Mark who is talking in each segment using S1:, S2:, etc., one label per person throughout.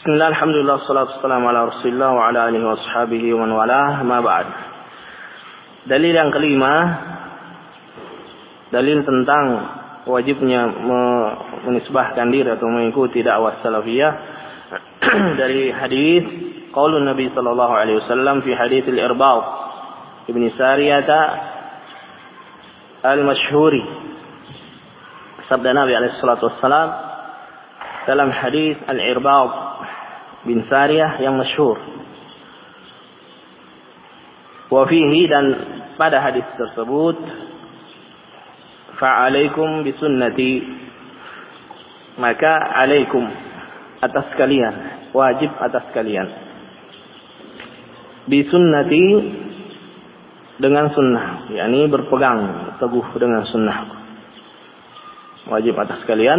S1: Bismillah, alhamdulillah, salatu wassalamu ala rasulillah wa ala alihi wa ashabihi wa man walah, ma ba'd. Dalil yang kelima, dalil tentang wajibnya menisbahkan diri atau mengikuti dakwah salafiyah dari hadis qaulun Nabi sallallahu alaihi wasallam fi hadits al-Irbad Ibn Sariyah al-Mashhuri. Sabda Nabi alaihi salatu wassalam dalam hadis al-Irbad bin Sariyah yang masyhur. Wa fihi, dan pada hadis tersebut, fa'alaikum bisunnati, maka alaikum, atas kalian, wajib atas kalian, bisunnati, dengan sunnah, yakni berpegang teguh dengan sunnah. Wajib atas kalian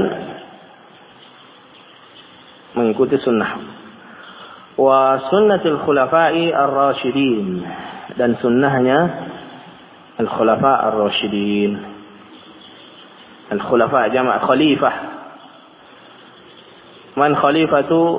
S1: mengikuti sunnah. Wa sunnatul khulafa'i ar-rasyidin, dan sunnahnya al-khulafa' ar-rasyidin. Al-khulafa' jama' khalifah. Man khalifatu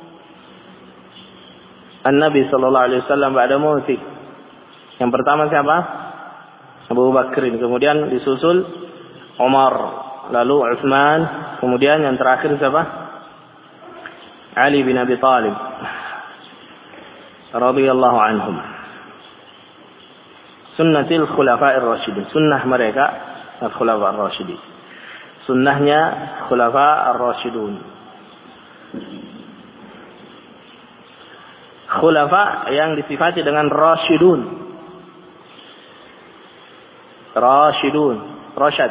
S1: an-nabi sallallahu alaihi wasallam ba'da mauti. Yang pertama siapa? Abu Bakrin, kemudian disusul Umar, lalu Utsman, kemudian yang terakhir siapa? Ali bin Abi Thalib radhiyallahu anhum. Sunnatul khulafa'ir rasyidin, sunnah mereka al-khulafa' ar-rasyidin. Sunnahnya khulafa' ar-rasyidun. Khulafa' yang disifati dengan rasyidun. Rasyidun, rasyad.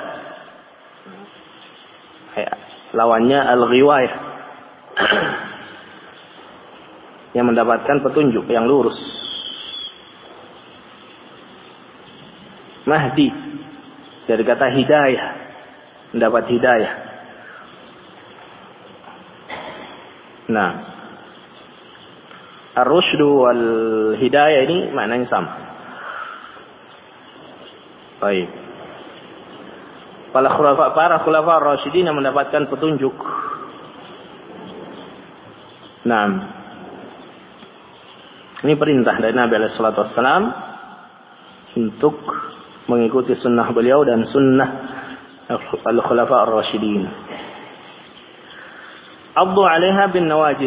S1: Lawannya al-ghiwayah, yang mendapatkan petunjuk yang lurus. Mahdi dari kata hidayah, mendapat hidayah. Nah, ar-rusydu wal hidayah ini maknanya sama. Baik. Para khulafa ar-rasyidin yang mendapatkan petunjuk. Nah, ini perintah dari Nabi alaihi salatu wassalam untuk mengikuti sunnah beliau dan sunnah al-khulafa ar-rasyidin. Addu 'alaiha bin nawajiz.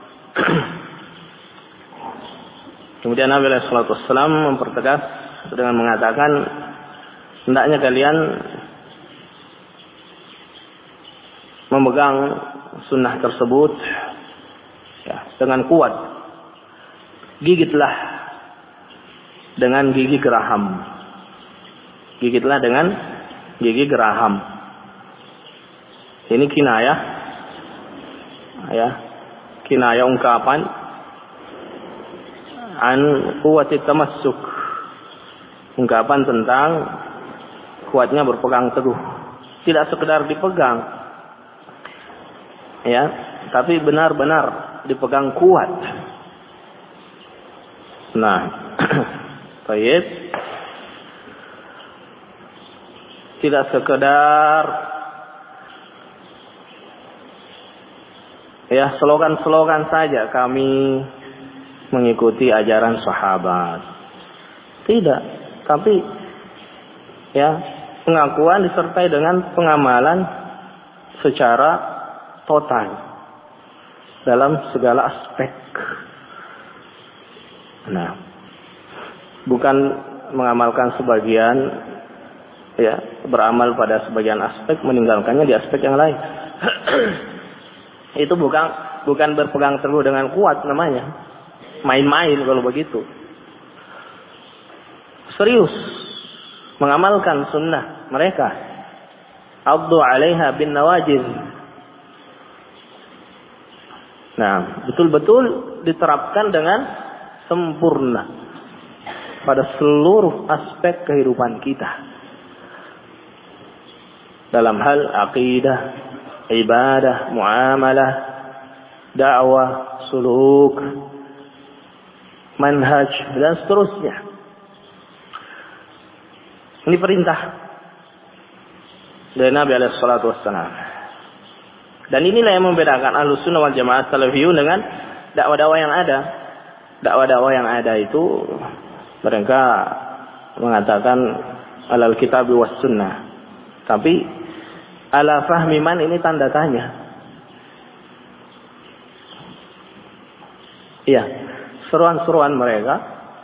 S1: Kemudian Nabi alaihi salatu wassalam mempertegas dengan mengatakan, hendaknya kalian memegang sunnah tersebut ya, dengan kuat. Gigitlah dengan gigi geraham. Gigitlah dengan gigi geraham. Ini kinayah, ya, kinayah ungkapan an quwwati tamassuk, ungkapan tentang kuatnya berpegang teguh. Tidak sekedar dipegang, ya, tapi benar-benar dipegang kuat. Nah, baik. Tidak sekedar ya slogan-slogan saja kami mengikuti ajaran sahabat. Tidak, tapi ya pengakuan disertai dengan pengamalan secara total dalam segala aspek. Nah, bukan mengamalkan sebagian, ya, beramal pada sebagian aspek, meninggalkannya di aspek yang lain. Itu bukan berpegang teguh dengan kuat namanya. Main-main kalau begitu. Serius mengamalkan sunnah mereka. Addu 'alaiha bin nawajiz. Nah, betul-betul diterapkan dengan sempurna pada seluruh aspek kehidupan kita. Dalam hal aqidah, ibadah, muamalah, dakwah, suluk, manhaj, dan seterusnya. Ini perintah dari Nabi alaihi salatu wassalam. Dan inilah yang membedakan Ahlussunnah wal Jamaah Salafiyun dengan dakwah-dakwah yang ada. Dakwah-dakwah yang ada itu mereka mengatakan alal kitab was sunnah. Tapi ala fahmi man ini tanda tanya. Iya, seruan-seruan mereka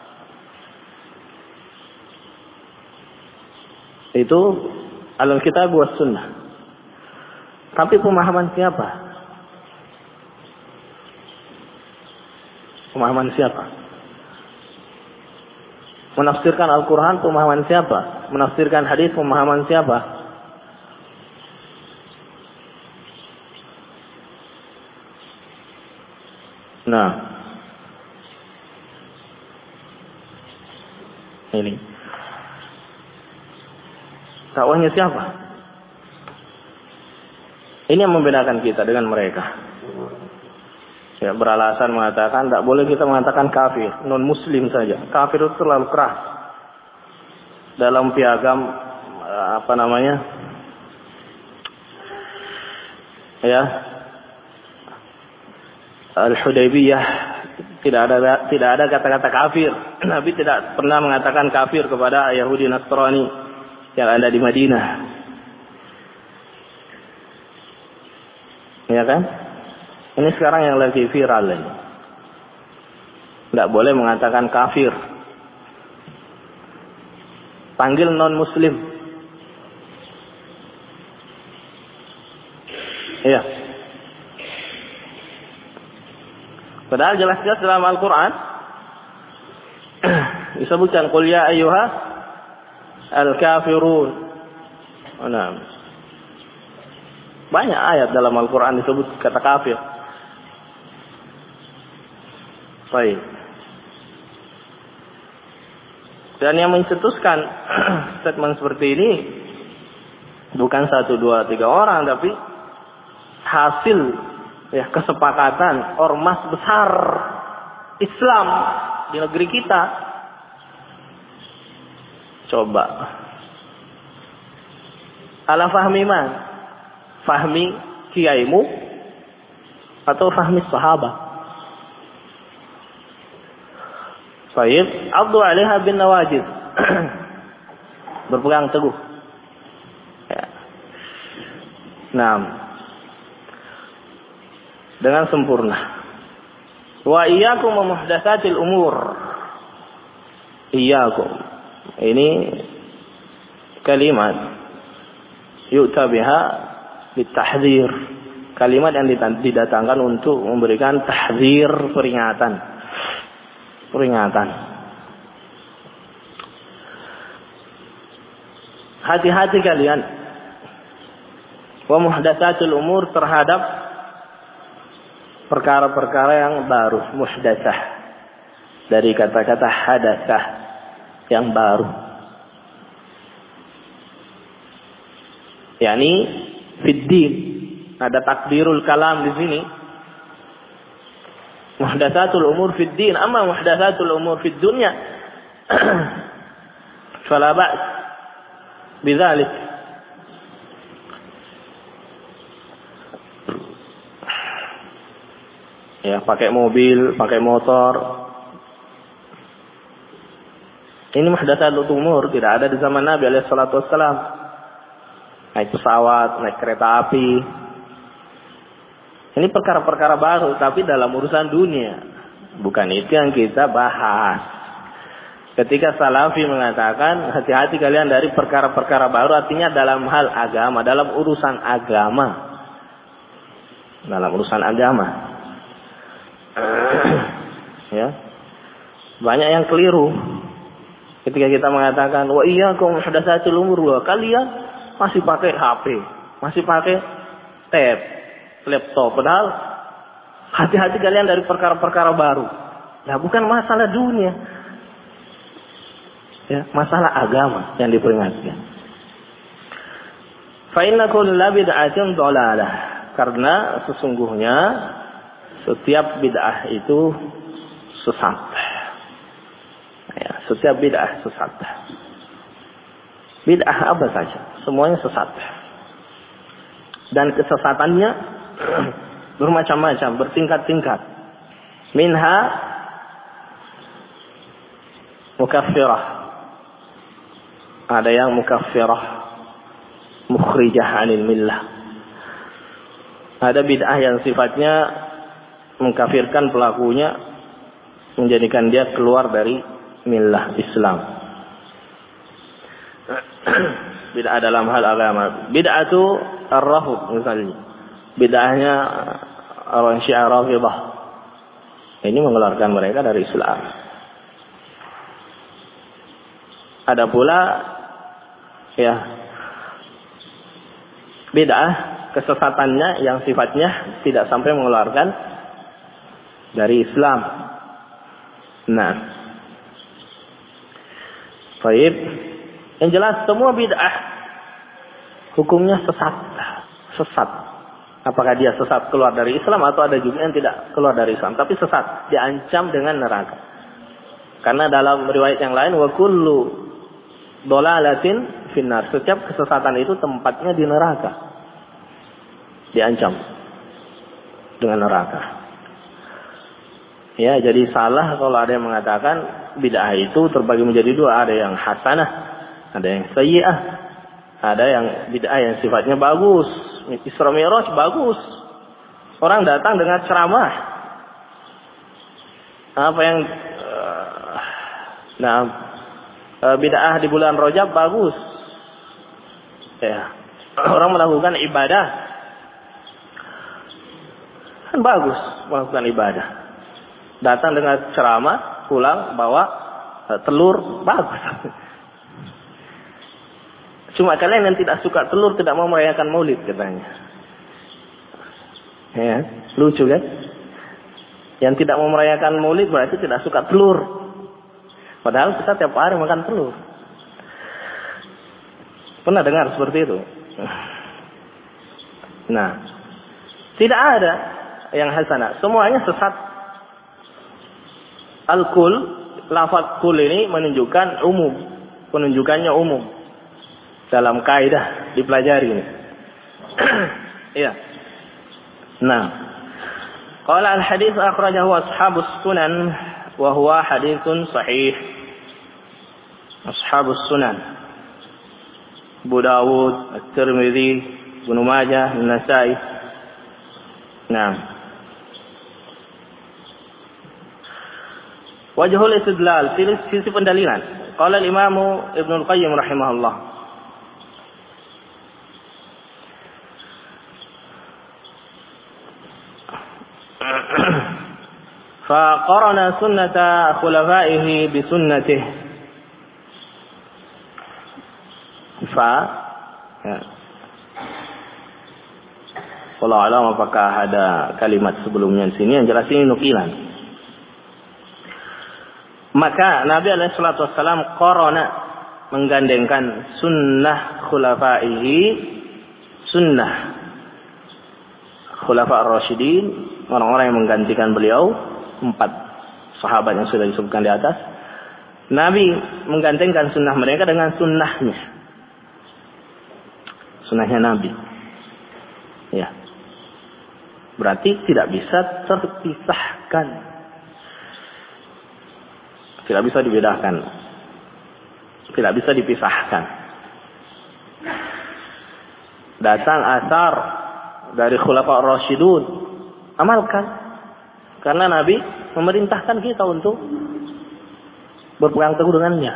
S1: itu alal kitab was sunnah. Tapi pemahaman siapa? Pemahaman siapa? Menafsirkan Al-Quran pemahaman siapa? Menafsirkan hadis pemahaman siapa? Nah, ini dakwahnya siapa? Ini yang membedakan kita dengan mereka. Ya, beralasan mengatakan tidak boleh kita mengatakan kafir, non muslim saja. Kafir itu terlalu keras. Dalam piagam ya, Al-Hudaybiyah tidak ada kata-kata kafir. Nabi tidak pernah mengatakan kafir kepada Yahudi Nasrani yang ada di Madinah. Ya kan? Ini sekarang yang lagi viral ini. Tidak boleh mengatakan kafir. Panggil non muslim. Iya. Padahal jelas-jelas dalam Al-Quran disebutkan qul ya ayyuha al-kafirun. Nah, banyak ayat dalam Al-Quran disebut kata kafir. Baik. Dan yang mencetuskan statement seperti ini bukan 1, 2, 3 orang, tapi hasil ya kesepakatan ormas besar Islam di negeri kita. Coba. Ala fahmi man? Fahmi kiaimu atau fahmi sahabat? Baik, Abdu alaiha bin nawajid. Berpegang teguh. Ya. Nah, dengan sempurna. Wa iyyakum wa muhdatsatil umur. Iyyakum. Ini kalimat yu'ta biha litahdzir. Kalimat yang didatangkan untuk memberikan tahdzir, peringatan. Hati-hati kalian. Wa muhdatsatul umur terhadap perkara-perkara yang baru, muhdatsah. Dari kata-kata hadatsah, yang baru. Yani fiddin. Ada takdirul kalam di sini. Muhdatsatul umur fiddin, amma muhdatsatul umur fid dunya fala ba's bidzalik. Ya, pakai mobil, pakai motor. Ini muhdatsatul umur, tidak ada di zaman Nabi alaihi salatu wassalam. Naik pesawat, naik kereta api. Ini perkara-perkara baru, tapi dalam urusan dunia. Bukan itu yang kita bahas. Ketika Salafi mengatakan, hati-hati kalian dari perkara-perkara baru, artinya dalam hal agama, dalam urusan agama. Dalam urusan agama. Ya. Banyak yang keliru. Ketika kita mengatakan, wa iyyakum muhdatsatil umur, kalian masih pakai HP, masih pakai tab, laptop. Padahal hati-hati kalian dari perkara-perkara baru. Nah, bukan masalah dunia. Ya, masalah agama yang diperingatkan. Fa inna kulla bid'atin dhalalah. Karena sesungguhnya setiap bid'ah itu sesat. Ya, setiap bid'ah sesat. Bid'ah apa saja, semuanya sesat. Dan kesesatannya Bermacam-macam, bertingkat-tingkat. Minha mukaffirah. Ada yang mukaffirah, mukhrijah 'anil millah. Ada bid'ah yang sifatnya mengkafirkan pelakunya, menjadikan dia keluar dari millah Islam. Bid'ah dalam hal agama. Bid'atu ar-rafd misalnya. Bid'ahnya orang Syiah Rafidhah. Ini mengeluarkan mereka dari Islam. Ada pula ya bid'ah kesesatannya yang sifatnya tidak sampai mengeluarkan dari Islam. Nah, baik. Yang jelas semua bid'ah hukumnya sesat. Apakah dia sesat keluar dari Islam atau ada juga yang tidak keluar dari Islam, tapi sesat, diancam dengan neraka. Karena dalam riwayat yang lain, wa kullu dolalatin finnar, setiap kesesatan itu tempatnya di neraka. Diancam dengan neraka. Ya, jadi salah kalau ada yang mengatakan bid'ah itu terbagi menjadi dua, ada yang hasanah, ada yang sayyi'ah, ada yang bid'ah yang sifatnya bagus. Isra Mi'raj bagus. Orang datang dengan ceramah. Apa yang bid'ah di bulan Rajab bagus. Ya. Orang melakukan ibadah. Kan bagus melakukan ibadah. Datang dengan ceramah, pulang bawa telur, bagus. Cuma kalian yang tidak suka telur tidak mau merayakan Maulid katanya. Ya, lucu kan? Yang tidak mau merayakan Maulid berarti tidak suka telur. Padahal kita tiap hari makan telur. Pernah dengar seperti itu? Nah, tidak ada yang hasanah. Semuanya sesat. Al-kul, lafaz kul ini menunjukkan umum. Penunjukannya umum. Dalam kaidah dipelajari ini. Iya. Nah, qala al-hadits akhrajahu ashabus sunan wa huwa haditsun sahih. Ashabus sunan. Abu Dawud, At-Tirmidzi, Ibnu Majah, An-Nasa'i. Nah. Wajhul istidlal, sisi pendalilan. Qala al-Imam Ibnu Al-Qayyim rahimahullah. فقرن سنة خلفائه بسنته. Wallahu a'lam apakah ada kalimat sebelumnya di sini, yang jelas ini nukilan. Maka Nabi alaihi salatu wasallam qarana, menggandengkan sunnah khulafaihi, sunnah khulafa ar-rasyidin, orang-orang yang menggantikan beliau, 4 sahabat yang sudah disebutkan di atas. Nabi menggandengkan sunnah mereka dengan sunnahnya. Sunnahnya Nabi. Ya. Berarti tidak bisa terpisahkan. Tidak bisa dibedakan. Tidak bisa dipisahkan. Datang asar dari khulafa ar-rasyidun, amalkan. Karena Nabi memerintahkan kita untuk berpegang teguh dengannya.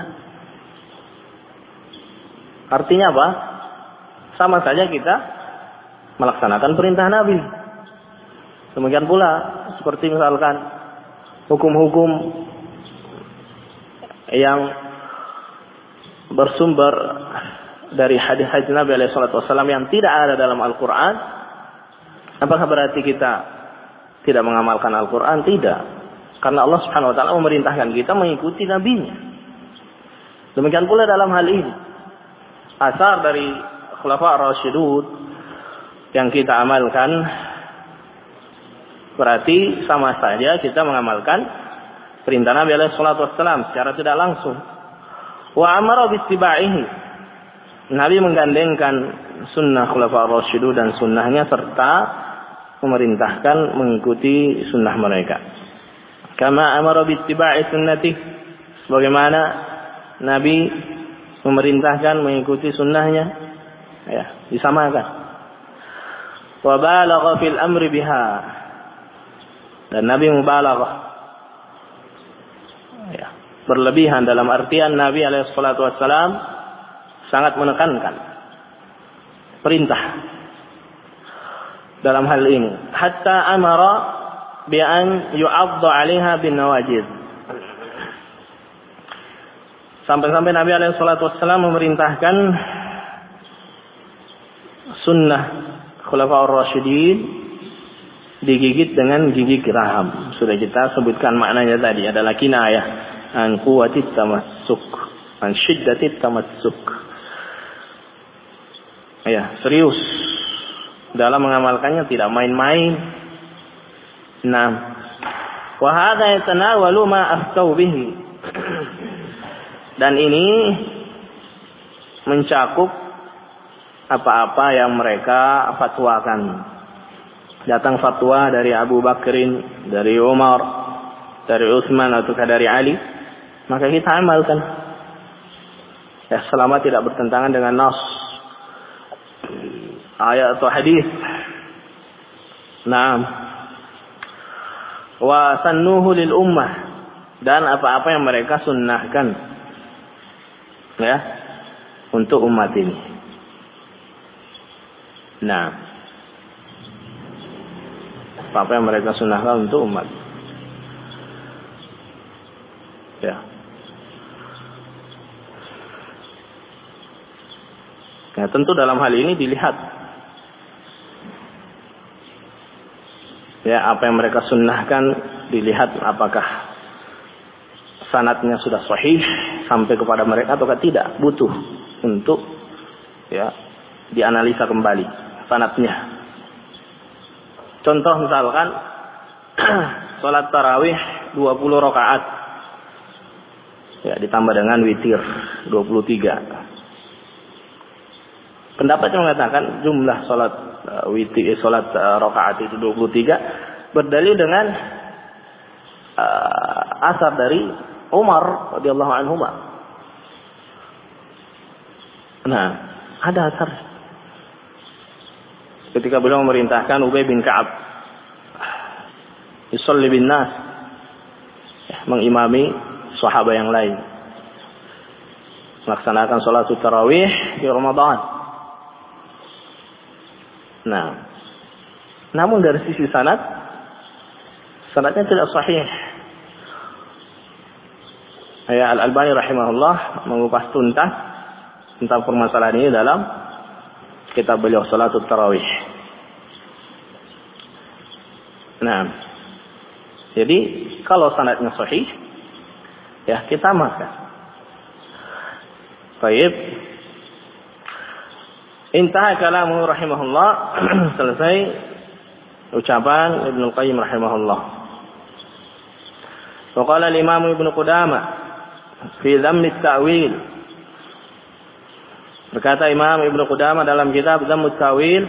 S1: Artinya apa? Sama saja kita melaksanakan perintah Nabi. Demikian pula seperti misalkan hukum-hukum yang bersumber dari hadis-hadis Nabi alaihi salatu wasallam yang tidak ada dalam Al-Qur'an, apakah berarti kita tidak mengamalkan Al-Quran? Tidak. Karena Allah Subhanahu wa ta'ala memerintahkan kita mengikuti Nabi-Nya. Demikian pula dalam hal ini. Asar dari Khulafa ar-Rasyidun yang kita amalkan, berarti sama saja kita mengamalkan perintah Nabi alaihi salatu wassalam secara tidak langsung. Wa amara bistiba'ihi. Nabi menggandengkan sunnah Khulafa ar-Rasyidun dan sunnahnya serta memerintahkan mengikuti sunnah mereka. Kama amara bittiba'i sunnati, sebagaimana Nabi memerintahkan mengikuti sunnahnya, ya, disamakan. Wa balagha fil amri biha, dan Nabi mubalaghah, ya, berlebihan dalam artian Nabi alaihi salatu wassalam sangat menekankan perintah dalam hal ini, hatta amara bi an yu'adda 'alaiha bin nawajid, sampai-sampai Nabi alaihi salatu wassalam memerintahkan sunnah khulafaur rasyidin digigit dengan gigi geraham. Sudah kita sebutkan maknanya tadi, adalah kinayah an quwwatit tamassuk, an syiddatit tamassuk. Ya, serius dalam mengamalkannya, tidak main-main. Nah, wa hadza yatanawalu ma aftau bihi, dan ini mencakup apa-apa yang mereka fatwakan. Datang fatwa dari Abu Bakrin, dari Umar, dari Utsman atau dari Ali, maka kita amalkan, ya, selama tidak bertentangan dengan nas, ayat atau hadis. Naam. Wa sannuhu lil ummah, dan apa-apa yang mereka sunnahkan, ya, untuk umat ini. Nah, apa yang mereka sunnahkan untuk umat, ya. Nah, tentu dalam hal ini dilihat, ya, apa yang mereka sunnahkan, dilihat apakah sanadnya sudah sahih sampai kepada mereka atau tidak, butuh untuk, ya, dianalisa kembali sanadnya. Contoh misalkan salat tarawih 20 rakaat, ya, ditambah dengan witir 23. Pendapat yang mengatakan jumlah salat witir, salat rakaat itu 23 berdalil dengan asar dari Umar radhiyallahu anhu. Nah, ada asar ketika beliau memerintahkan Ubay bin Ka'ab yusalli bin nas, mengimami sahabat yang lain melaksanakan salat tarawih di Ramadan. Nah, namun dari sisi sanadnya tidak sahih. Ya, Al-Albani rahimahullah mengupas tuntas tentang permasalahan ini dalam kitab beliau Salatul Tarawih. Nah, jadi kalau sanadnya sahih, ya, kita amalkan. Baik. Intaha kalamu rahimahullah, selesai ucapan Ibnu Qayyim rahimahullah. Wa qala al-Imam Ibnu Qudamah fi dhamm at-ta'wil. Berkata Imam Ibnu Qudamah dalam kitab Dhamm at-Ta'wil,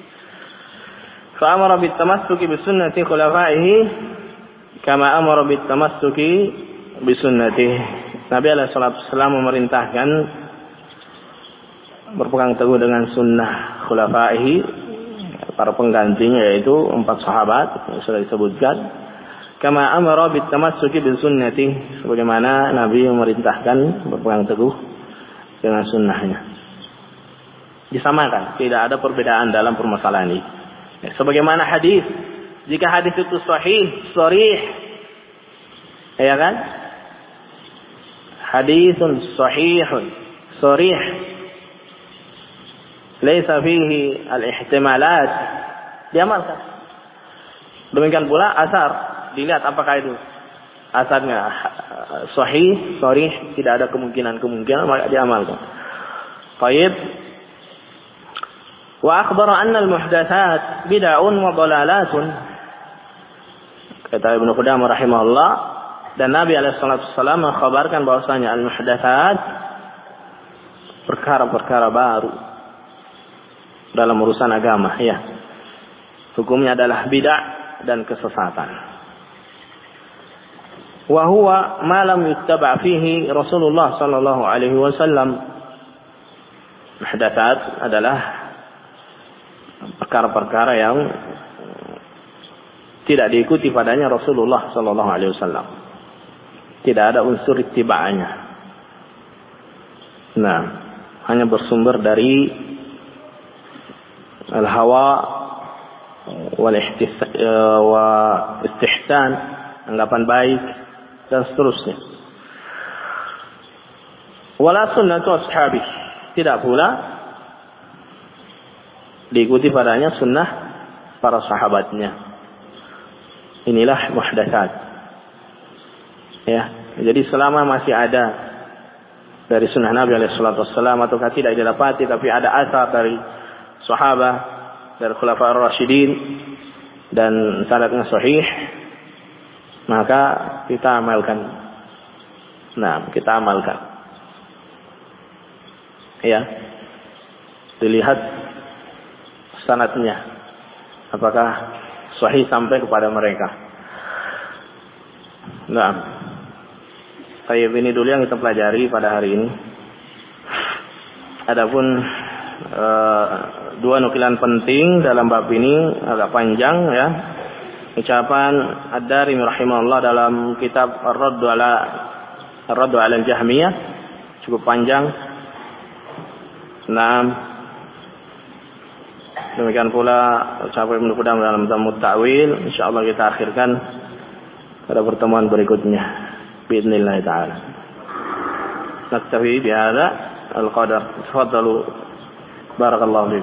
S1: fa amara bit tamassuki bi sunnati khulafaihi kama amara bit tamassuki bi sunnatihi. Nabi alaihi salatu wasallam memerintahkan berpegang teguh dengan sunnah khulafaihi, para penggantinya, yaitu 4 sahabat yang sudah disebutkan. Kama amara bit tamassuki bi sunnati, sebagaimana Nabi memerintahkan berpegang teguh dengan sunnahnya. Disamakan, tidak ada perbedaan dalam permasalahan ini. Ya, sebagaimana hadis, jika hadis itu sahih, sharih, ya kan? Hadisun sahihun, sharih, laisa fihi al-ihtimalat, diamalkan. Demikian pula asar, dilihat apakah itu asarnya sahih, sharih, tidak ada kemungkinan, maka diamalkan. Baik. Wa akhbara anna al-muhdatsat bid'un wa dhalalatun. Kata Ibnu Qudamah rahimahullah, dan Nabi alaihi salatu wasallam mengkhabarkan bahwasanya al-muhdatsat perkara-perkara baru dalam urusan agama, ya. Hukumnya adalah bid'ah dan kesesatan. Wa huwa ma lam yuttaba' fihi Rasulullah sallallahu alaihi wasallam. Muhdatsat adalah perkara-perkara yang tidak diikuti padanya Rasulullah sallallahu alaihi wasallam. Tidak ada unsur ittiba'nya. Nah, hanya bersumber dari al-hawa wal istihsan, anggapan baik dan seterusnya. Wala sunnatu ashabi, tidak pula diikuti padanya sunnah para sahabatnya. Inilah muhdatsat. Ya, jadi selama masih ada dari sunnah Nabi alaihi salatu wassalam ataukah tidak didapati tapi ada asar dari sahabat, dari khulafaur rasyidin dan sanadnya sahih, maka kita amalkan. Nah, kita amalkan. Ya. Dilihat sanadnya apakah sahih sampai kepada mereka. Nah, Tayyib, ini dulu yang kita pelajari pada hari ini. Adapun dua nukilan penting dalam bab ini agak panjang ya. Ucapan Ad-Darimi rahimahullah dalam kitab Ar-Raddu 'ala al-Jahmiyah cukup panjang. Nah, demikian pula ucapan Ibnu Qudamah dalam Tamut Ta'wil. Insyaallah kita akhirkan pada pertemuan berikutnya. Biidznillah ta'ala. Naktafi bihadza al-qadar. Tafadhalu. Barakallahu fiikum.